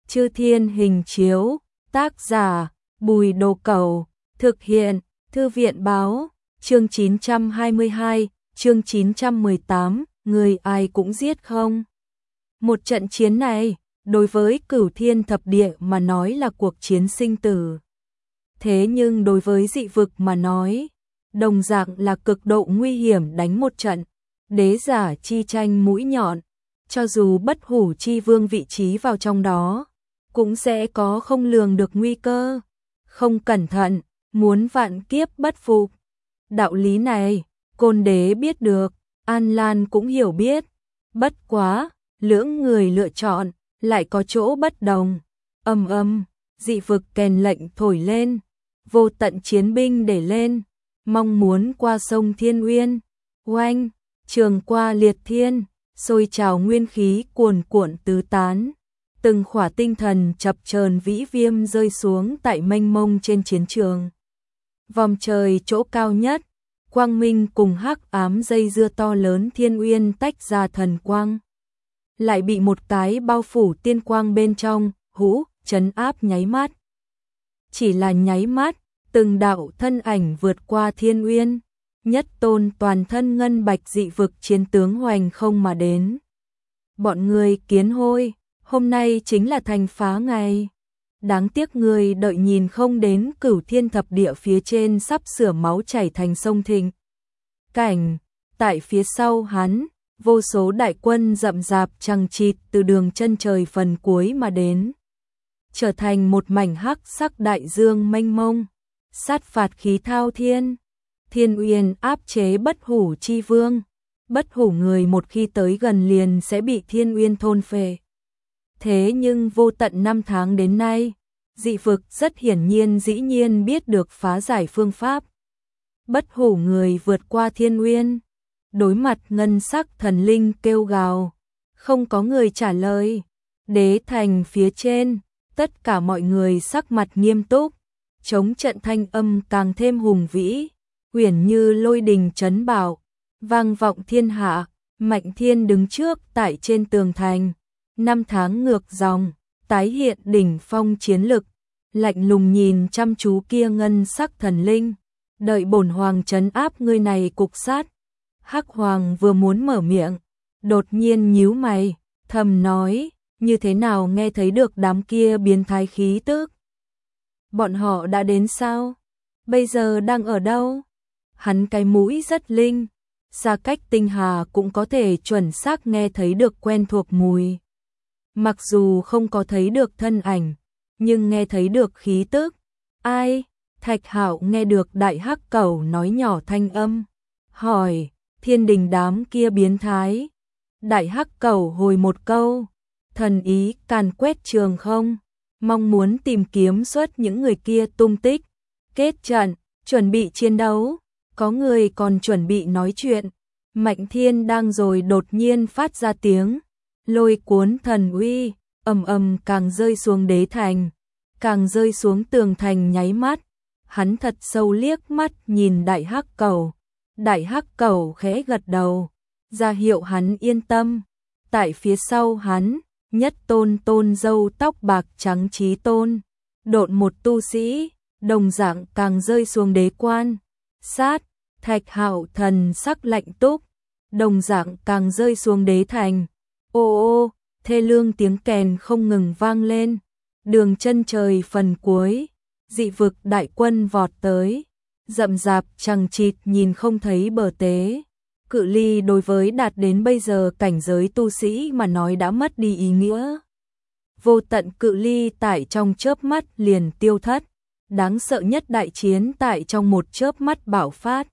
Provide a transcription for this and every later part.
Chư Thiên Hình Chiếu, tác giả Bùi Đồ Cẩu, thực hiện Thư viện Báo, chương 922, chương 918, người ai cũng giết không. Một trận chiến này, đối với Cửu Thiên Thập Địa mà nói là cuộc chiến sinh tử. Thế nhưng đối với dị vực mà nói, đồng dạng là cực độ nguy hiểm đánh một trận, đế giả chi tranh mũi nhọn, cho dù Bất Hủ Chi Vương vị trí vào trong đó, cũng sẽ có không lường được nguy cơ, không cẩn thận, muốn vạn kiếp bất phục. Đạo lý này, Côn Đế biết được, An Lan cũng hiểu biết, bất quá, lưỡng người lựa chọn, lại có chỗ bất đồng. Dị vực kèn lệnh thổi lên, vô tận chiến binh để lên, mong muốn qua sông Thiên Uyên, oanh, trường qua liệt thiên, sôi trào nguyên khí cuồn cuộn tứ tán. Từng khỏa tinh thần chập chờn vĩ viêm rơi xuống tại mênh mông trên chiến trường. Vòng trời chỗ cao nhất, quang minh cùng hắc ám dây dưa to lớn Thiên Uyên tách ra thần quang. Lại bị một cái bao phủ tiên quang bên trong, trấn áp nháy mắt. Chỉ là nháy mắt, từng đạo thân ảnh vượt qua Thiên Uyên, nhất tôn toàn thân ngân bạch dị vực chiến tướng hoành không mà đến. Bọn người kiến hôi, hôm nay chính là thành phá ngày. Đáng tiếc người đợi nhìn không đến Cửu Thiên Thập Địa phía trên sắp sửa máu chảy thành sông thịnh. Cảnh, tại phía sau hắn, vô số đại quân rậm rạp chằng chịt từ đường chân trời phần cuối mà đến. Trở thành một mảnh hắc sắc đại dương mênh mông, sát phạt khí thao thiên. Thiên Uyên áp chế Bất Hủ Chi Vương. Bất hủ người một khi tới gần liền sẽ bị Thiên Uyên thôn phệ. Thế nhưng vô tận 5 tháng đến nay, dị vực rất hiển nhiên dĩ nhiên biết được phá giải phương pháp. Bất hủ người vượt qua Thiên Uyên, đối mặt ngân sắc thần linh kêu gào, không có người trả lời. Đế thành phía trên, tất cả mọi người sắc mặt nghiêm túc, chống trận thanh âm càng thêm hùng vĩ, uyển như lôi đình chấn bảo, vang vọng thiên hạ. Mạnh Thiên đứng trước tại trên tường thành, 5 tháng ngược dòng, tái hiện đỉnh phong chiến lực, lạnh lùng nhìn chăm chú kia ngân sắc thần linh, đợi bổn hoàng trấn áp ngươi này cục sát. Hắc Hoàng vừa muốn mở miệng, đột nhiên nhíu mày, thầm nói, như thế nào nghe thấy được đám kia biến thái khí tức? Bọn họ đã đến sao? Bây giờ đang ở đâu? Hắn cái mũi rất linh, xa cách tinh hà cũng có thể chuẩn xác nghe thấy được quen thuộc mùi. Mặc dù không có thấy được thân ảnh, nhưng nghe thấy được khí tức. Ai? Thạch Hạo nghe được Đại Hắc Cẩu nói nhỏ thanh âm, hỏi, Thiên Đình đám kia biến thái. Đại Hắc Cẩu hồi một câu, thần ý càn quét trường không, mong muốn tìm kiếm xuất những người kia tung tích, kết trận, chuẩn bị chiến đấu. Có người còn chuẩn bị nói chuyện. Mạnh Thiên đang rồi đột nhiên phát ra tiếng lôi cuốn thần uy, càng rơi xuống đế thành, càng rơi xuống tường thành nháy mắt. Hắn thật sâu liếc mắt nhìn Đại Hắc Cẩu. Đại Hắc Cẩu khẽ gật đầu, ra hiệu hắn yên tâm. Tại phía sau hắn, nhất tôn râu tóc bạc trắng Chí Tôn, độn một tu sĩ, đồng dạng càng rơi xuống đế quan. Sát, Thạch Hạo thần sắc lạnh túc, đồng dạng càng rơi xuống đế thành. Ô, thê lương tiếng kèn không ngừng vang lên. Đường chân trời phần cuối, dị vực đại quân vọt tới, rậm rạp chằng chịt nhìn không thấy bờ tế. Cự ly đối với đạt đến bây giờ cảnh giới tu sĩ mà nói đã mất đi ý nghĩa. Vô tận cự ly tại trong chớp mắt liền tiêu thất. Đáng sợ nhất đại chiến tại trong một chớp mắt bạo phát.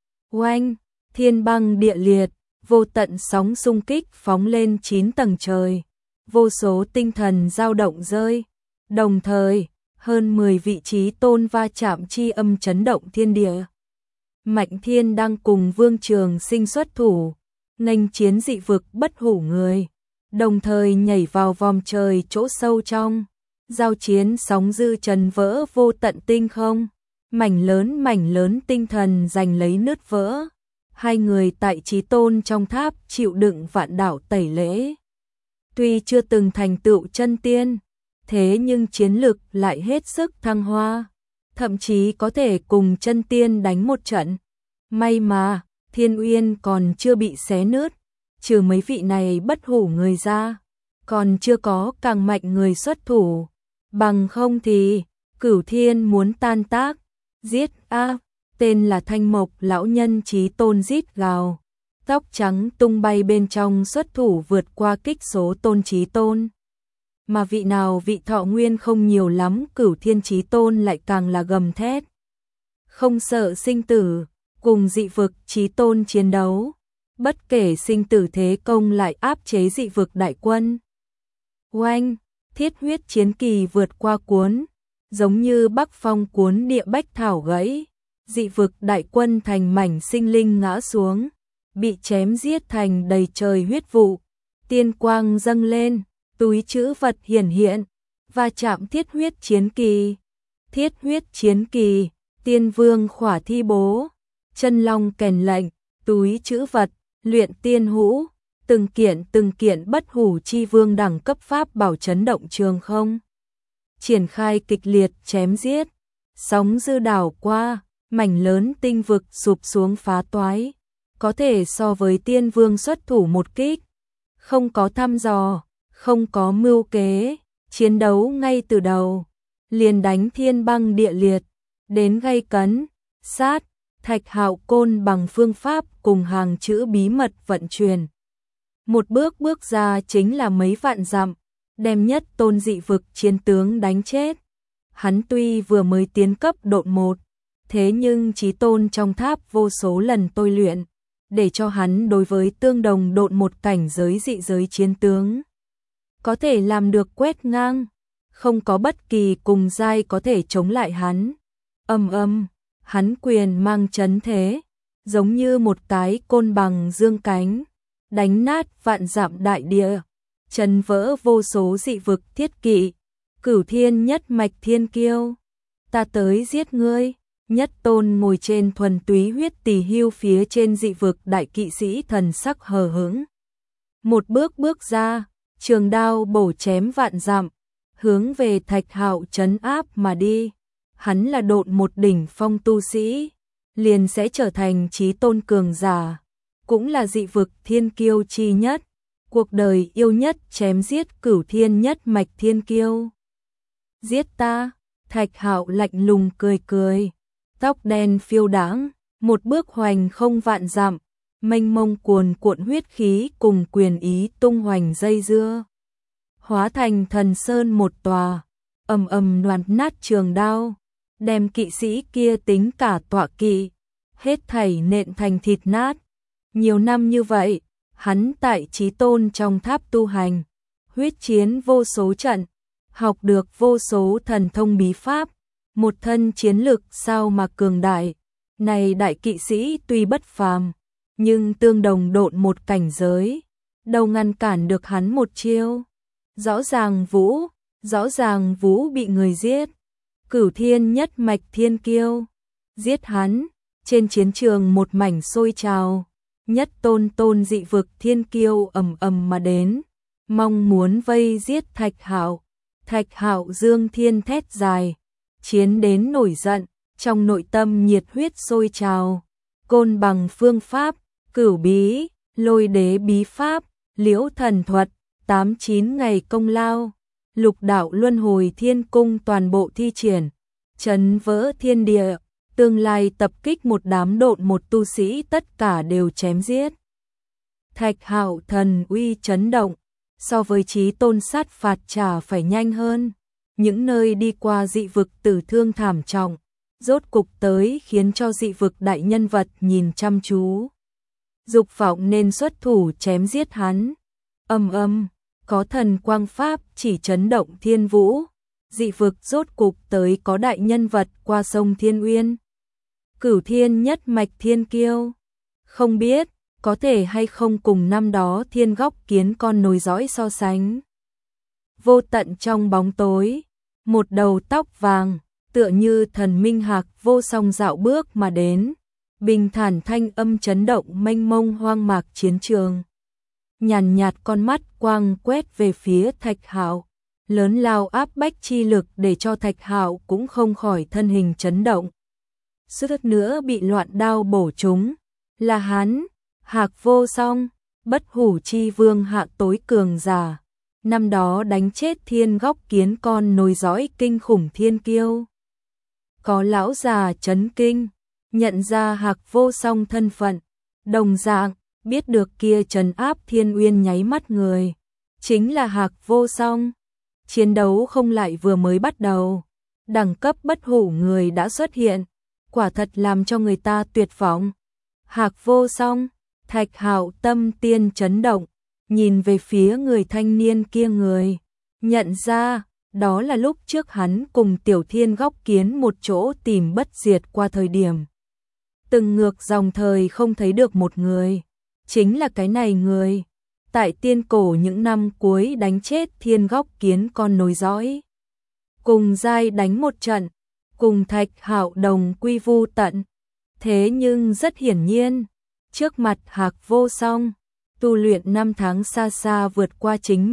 Oanh, thiên băng địa liệt, vô tận sóng xung kích phóng lên 9 tầng trời. Vô số tinh thần dao động rơi. Đồng thời, hơn 10 vị trí tôn va chạm chi âm chấn động thiên địa. Mạnh Thiên đang cùng Vương Trường Sinh xuất thủ, nghênh chiến dị vực bất hủ người, đồng thời nhảy vào vòng trời chỗ sâu trong. Giao chiến sóng dư trần vỡ vô tận tinh không, mảnh lớn tinh thần giành lấy nứt vỡ. Hai người tại Chí Tôn trong tháp chịu đựng vạn đảo tẩy lễ. Tuy chưa từng thành tựu chân tiên, thế nhưng chiến lực lại hết sức thăng hoa, thậm chí có thể cùng chân tiên đánh một trận. May mà, Thiên Uyên còn chưa bị xé nứt, trừ mấy vị này bất hủ người ra, còn chưa có càng mạnh người xuất thủ, bằng không thì Cửu Thiên muốn tan tác, giết a, tên là Thanh Mộc lão nhân Chí Tôn rít gào, tóc trắng tung bay bên trong xuất thủ vượt qua kích số Tôn Chí Tôn. Mà vị nào vị thọ nguyên không nhiều lắm, Cửu Thiên Chí Tôn lại càng là gầm thét. Không sợ sinh tử, cùng dị vực Chí Tôn chiến đấu, bất kể sinh tử thế công lại áp chế dị vực đại quân. Oanh, thiết huyết chiến kỳ vượt qua cuốn, giống như bắc phong cuốn địa bách thảo gãy, dị vực đại quân thành mảnh sinh linh ngã xuống, bị chém giết thành đầy trời huyết vụ, tiên quang dâng lên, túi trữ vật hiển hiện, và chạm thiết huyết chiến kỳ. Thiết huyết chiến kỳ, tiên vương khỏa thi bố, chân long kèn lệnh, túi trữ vật, luyện tiên hũ, từng kiện bất hủ chi vương đẳng cấp pháp bảo chấn động trường không. Triển khai kịch liệt chém giết, sóng dư đảo qua, mảnh lớn tinh vực sụp xuống phá toái, có thể so với tiên vương xuất thủ một kích, không có thăm dò, không có mưu kế, chiến đấu ngay từ đầu, liền đánh thiên băng địa liệt, đến gay cấn, sát, Thạch Hạo côn bằng phương pháp cùng hàng chữ bí mật vận chuyển. Một bước bước ra chính là mấy vạn dặm, đem nhất tôn dị vực chiến tướng đánh chết. Hắn tuy vừa mới tiến cấp độn 1, thế nhưng Chí Tôn trong tháp vô số lần tôi luyện, để cho hắn đối với tương đồng độn 1 cảnh giới dị giới chiến tướng có thể làm được quét ngang, không có bất kỳ cùng giai có thể chống lại hắn. Hắn quyền mang chấn thế, giống như một cái côn bằng dương cánh, đánh nát vạn dặm đại địa, chấn vỡ vô số dị vực thiết kỵ. Cửu Thiên nhất mạch thiên kiêu, ta tới giết ngươi. Nhất tôn ngồi trên thuần túy huyết tỳ hưu phía trên dị vực đại kỵ sĩ thần sắc hờ hững. Một bước bước ra, trường đao bổ chém vạn dặm, hướng về Thạch Hạo trấn áp mà đi. Hắn là độn 1 đỉnh phong tu sĩ, liền sẽ trở thành Chí Tôn cường giả, cũng là dị vực thiên kiêu chi nhất, cuộc đời yêu nhất chém giết Cửu Thiên nhất mạch thiên kiêu. Giết ta, Thạch Hạo lạnh lùng cười cười, tóc đen phiêu đãng, một bước hoành không vạn dặm, mênh mông cuồn cuộn huyết khí cùng quyền ý tung hoành dây dưa, hóa thành thần sơn một tòa, loạn nát trường đao, đem kỵ sĩ kia tính cả tọa kỵ, hết thảy nện thành thịt nát. Nhiều năm như vậy, hắn tại Chí Tôn trong tháp tu hành, huyết chiến vô số trận, học được vô số thần thông bí pháp, một thân chiến lực sao mà cường đại. Này đại kỵ sĩ tuy bất phàm, nhưng tương đồng độn 1 cảnh giới, đâu ngăn cản được hắn một chiêu. Rõ ràng Vũ bị người giết. Cửu Thiên nhất mạch thiên kiêu, giết hắn. Trên chiến trường một mảnh sôi trào, nhất tôn dị vực thiên kiêu ầm mà đến, mong muốn vây giết Thạch Hạo. Thạch Hạo dương thiên thét dài, chiến đến nổi giận, trong nội tâm nhiệt huyết sôi trào. Côn bằng phương pháp, cửu bí, lôi đế bí pháp, liễu thần thuật, 8-9 ngày công lao, lục đạo luân hồi thiên cung toàn bộ thi triển, chấn vỡ thiên địa, tương lai tập kích một đám độn 1 tu sĩ tất cả đều chém giết. Thạch Hạo thần uy chấn động, so với Chí Tôn sát phạt trả phải nhanh hơn. Những nơi đi qua dị vực tử thương thảm trọng, rốt cục tới khiến cho dị vực đại nhân vật nhìn chăm chú. Dục vọng nên xuất thủ chém giết hắn. Có thần quang pháp chỉ chấn động thiên vũ, dị vực rốt cục tới có đại nhân vật qua sông Thiên Uyên. Cửu Thiên nhất mạch thiên kiêu, không biết có thể hay không cùng năm đó Thiên Góc Kiến con nối dõi so sánh. Vô tận trong bóng tối, một đầu tóc vàng, tựa như thần minh hạc vô song dạo bước mà đến, bình thản thanh âm chấn động mênh mông hoang mạc chiến trường. Nhàn nhạt con mắt quang quét về phía Thạch Hạo, lớn lao áp bách chi lực để cho Thạch Hạo cũng không khỏi thân hình chấn động. Suýt nữa bị loạn đao bổ trúng, là hắn, Hạc Vô Song, Bất Hủ Chi Vương hạ tối cường giả, năm đó đánh chết Thiên Góc Kiến con nối dõi kinh khủng thiên kiêu. Có lão già chấn kinh, nhận ra Hạc Vô Song thân phận, đồng dạng biết được kia trấn áp Thiên Uyên nháy mắt người, chính là Hạc Vô Song. Chiến đấu không lại vừa mới bắt đầu, đẳng cấp bất hủ người đã xuất hiện, quả thật làm cho người ta tuyệt vọng. Hạc Vô Song, Thạch Hạo tâm tiên chấn động, nhìn về phía người thanh niên kia người, nhận ra, đó là lúc trước hắn cùng Tiểu Thiên Góc Kiến một chỗ tìm bất diệt qua thời điểm. Từng ngược dòng thời không thấy được một người, chính là cái này người. Tại tiên cổ những năm cuối đánh chết Thiên Góc Kiến con nối dõi. Cùng giai đánh một trận, cùng Thạch Hạo đồng quy vu tận. Thế nhưng rất hiển nhiên, trước mặt Hạc Vô Song, tu luyện năm tháng xa xa vượt qua chính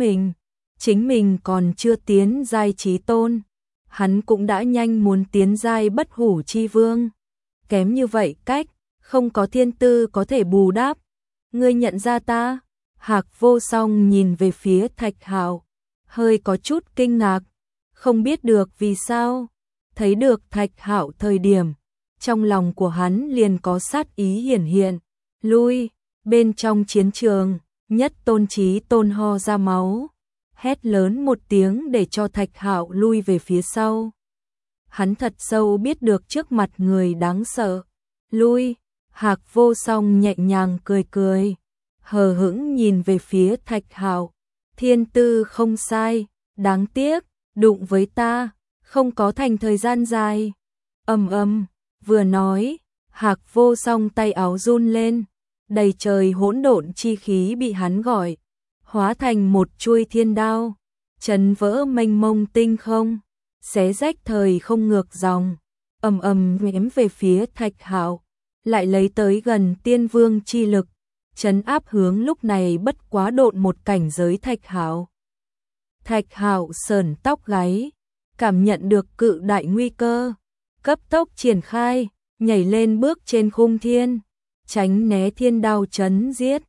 mình còn chưa tiến giai chí tôn, hắn cũng đã nhanh muốn tiến giai Bất Hủ Chi Vương. Kém như vậy cách, không có thiên tư có thể bù đắp. Ngươi nhận ra ta? Hạc Vô Song nhìn về phía Thạch Hạo, hơi có chút kinh ngạc, không biết được vì sao, thấy được Thạch Hạo thời điểm, trong lòng của hắn liền có sát ý hiển hiện, lui, bên trong chiến trường, Nhất Tôn Chí Tôn ho ra máu, hét lớn một tiếng để cho Thạch Hạo lui về phía sau. Hắn thật sâu biết được trước mặt người đáng sợ, lui, Hạc Vô Song nhẹ nhàng cười cười, hờ hững nhìn về phía Thạch Hạo, thiên tư không sai, đáng tiếc, đụng với ta, không có thành thời gian dài. Vừa nói, Hạc Vô Song tay áo run lên, đầy trời hỗn độn chi khí bị hắn gọi, hóa thành một chuôi thiên đao, chấn vỡ mênh mông tinh không, xé rách thời không ngược dòng, ném về phía Thạch Hạo, lại lấy tới gần tiên vương chi lực, trấn áp hướng lúc này bất quá độn một cảnh giới Thạch Hạo. Thạch Hạo sờn tóc gáy, cảm nhận được cự đại nguy cơ, cấp tốc triển khai, nhảy lên bước trên khung thiên, tránh né thiên đao chấn giết.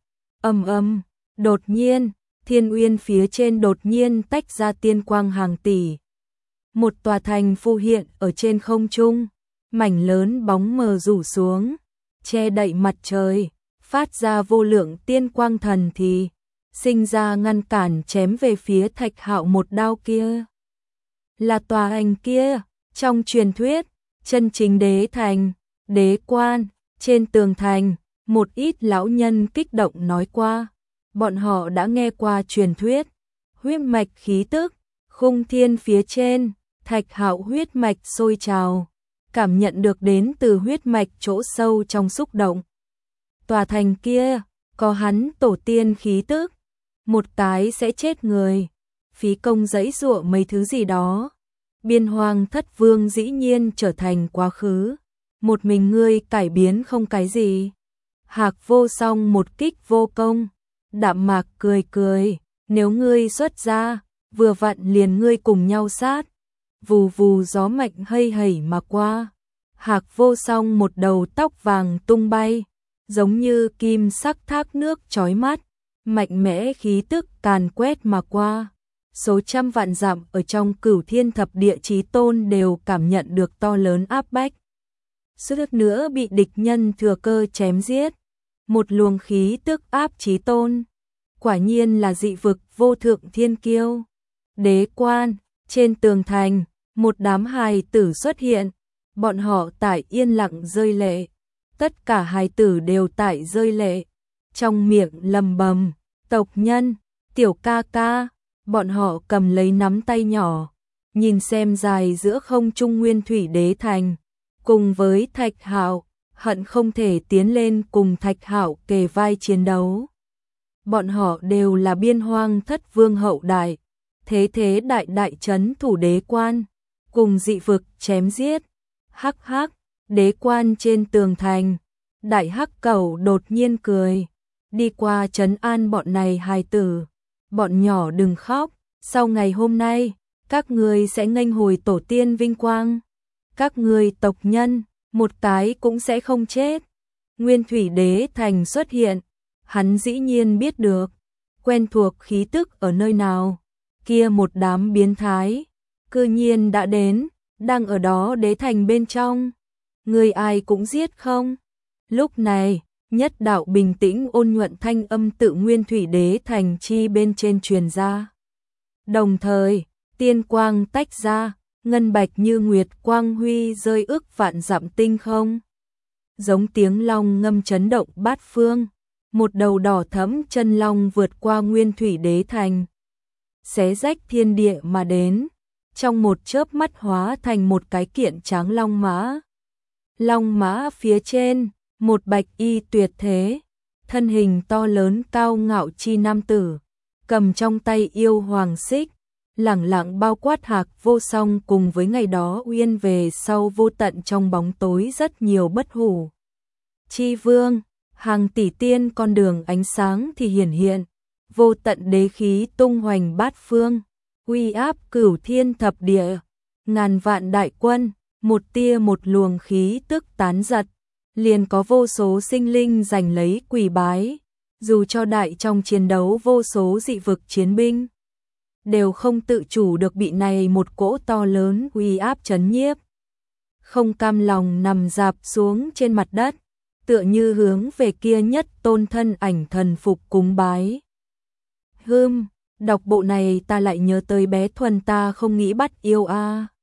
Đột nhiên, Thiên Uyên phía trên đột nhiên tách ra tiên quang hàng tỷ. Một tòa thành phù hiện ở trên không trung, mảnh lớn bóng mờ rủ xuống, che đậy mặt trời, phát ra vô lượng tiên quang thần thì sinh ra ngăn cản chém về phía Thạch Hạo một đao kia. Là tòa thành kia, trong truyền thuyết, chân chính đế thành, đế quan, trên tường thành, một ít lão nhân kích động nói qua, bọn họ đã nghe qua truyền thuyết, huyết mạch khí tức, khung thiên phía trên, Thạch Hạo huyết mạch sôi trào, cảm nhận được đến từ huyết mạch chỗ sâu trong xúc động. Tòa thành kia, có hắn tổ tiên khí tức, một cái sẽ chết người, phí công giãy giụa mấy thứ gì đó. Biên Hoang Thất Vương dĩ nhiên trở thành quá khứ, một mình ngươi cải biến không cái gì. Hạc Vô Song một kích vô công, đạm mạc cười cười, nếu ngươi xuất ra, vừa vặn liền ngươi cùng nhau sát. Vù vù gió mạnh hây hẩy mà qua, Hạc Vô Song một đầu tóc vàng tung bay, giống như kim sắc thác nước chói mắt, mạnh mẽ khí tức càn quét mà qua. Số trăm vạn dặm ở trong Cửu Thiên Thập Địa Chí Tôn đều cảm nhận được to lớn áp bách. Suýt nữa bị địch nhân thừa cơ chém giết. Một luồng khí tức áp Chí Tôn. Quả nhiên là dị vực vô thượng thiên kiêu. Đế quan, trên tường thành, một đám hài tử xuất hiện. Bọn họ tại yên lặng rơi lệ. Tất cả hài tử đều tại rơi lệ. Trong miệng lầm bầm, tộc nhân, tiểu ca ca. Bọn họ cầm lấy nắm tay nhỏ, nhìn xem dài giữa không trung nguyên thủy đế thành, cùng với Thạch Hạo, hận không thể tiến lên cùng Thạch Hạo kề vai chiến đấu. Bọn họ đều là Biên Hoang Thất Vương hậu đại, thế đại đại trấn thủ đế quan, cùng dị vực chém giết. Hắc hắc, đế quan trên tường thành, đại hắc cẩu đột nhiên cười, đi qua trấn an bọn này hài tử. Bọn nhỏ đừng khóc, Sau ngày hôm nay, các ngươi sẽ nghênh hồi tổ tiên vinh quang. Các ngươi tộc nhân, một cái cũng sẽ không chết. Nguyên Thủy Đế Thành xuất hiện, hắn dĩ nhiên biết được, quen thuộc khí tức ở nơi nào. Kia một đám biến thái, cư nhiên đã đến, đang ở đó đế thành bên trong. Người ai cũng giết không? Lúc này, nhất đạo bình tĩnh ôn nhuận thanh âm tự Nguyên Thủy Đế Thành chi bên trên truyền ra. Đồng thời, tiên quang tách ra, ngân bạch như nguyệt quang huy rơi ức vạn dặm tinh không. Giống tiếng long ngâm chấn động bát phương, một đầu đỏ thẫm chân long vượt qua Nguyên Thủy Đế Thành, xé rách thiên địa mà đến, trong một chớp mắt hóa thành một cái kiện tráng long mã. Long mã phía trên, một bạch y tuyệt thế, thân hình to lớn cao ngạo chi nam tử, cầm trong tay yêu hoàng xích, lẳng lặng bao quát Hạc Vô Song cùng với ngày đó uyên về sau vô tận trong bóng tối rất nhiều bất hủ. Chi vương, hàng tỷ tiên con đường ánh sáng thì hiển hiện, vô tận đế khí tung hoành bát phương, uy áp cửu thiên thập địa, ngàn vạn đại quân, một tia một luồng khí tức tán giật, liền có vô số sinh linh giành lấy quỳ bái, dù cho đại trong chiến đấu vô số dị vực chiến binh đều không tự chủ được bị này một cỗ to lớn uy áp chấn nhiếp. Không cam lòng nằm dạp xuống trên mặt đất, tựa như hướng về kia nhất tôn thân ảnh thần phục cúng bái. Đọc bộ này ta lại nhớ tới bé Thuần ta không nghĩ bắt yêu a.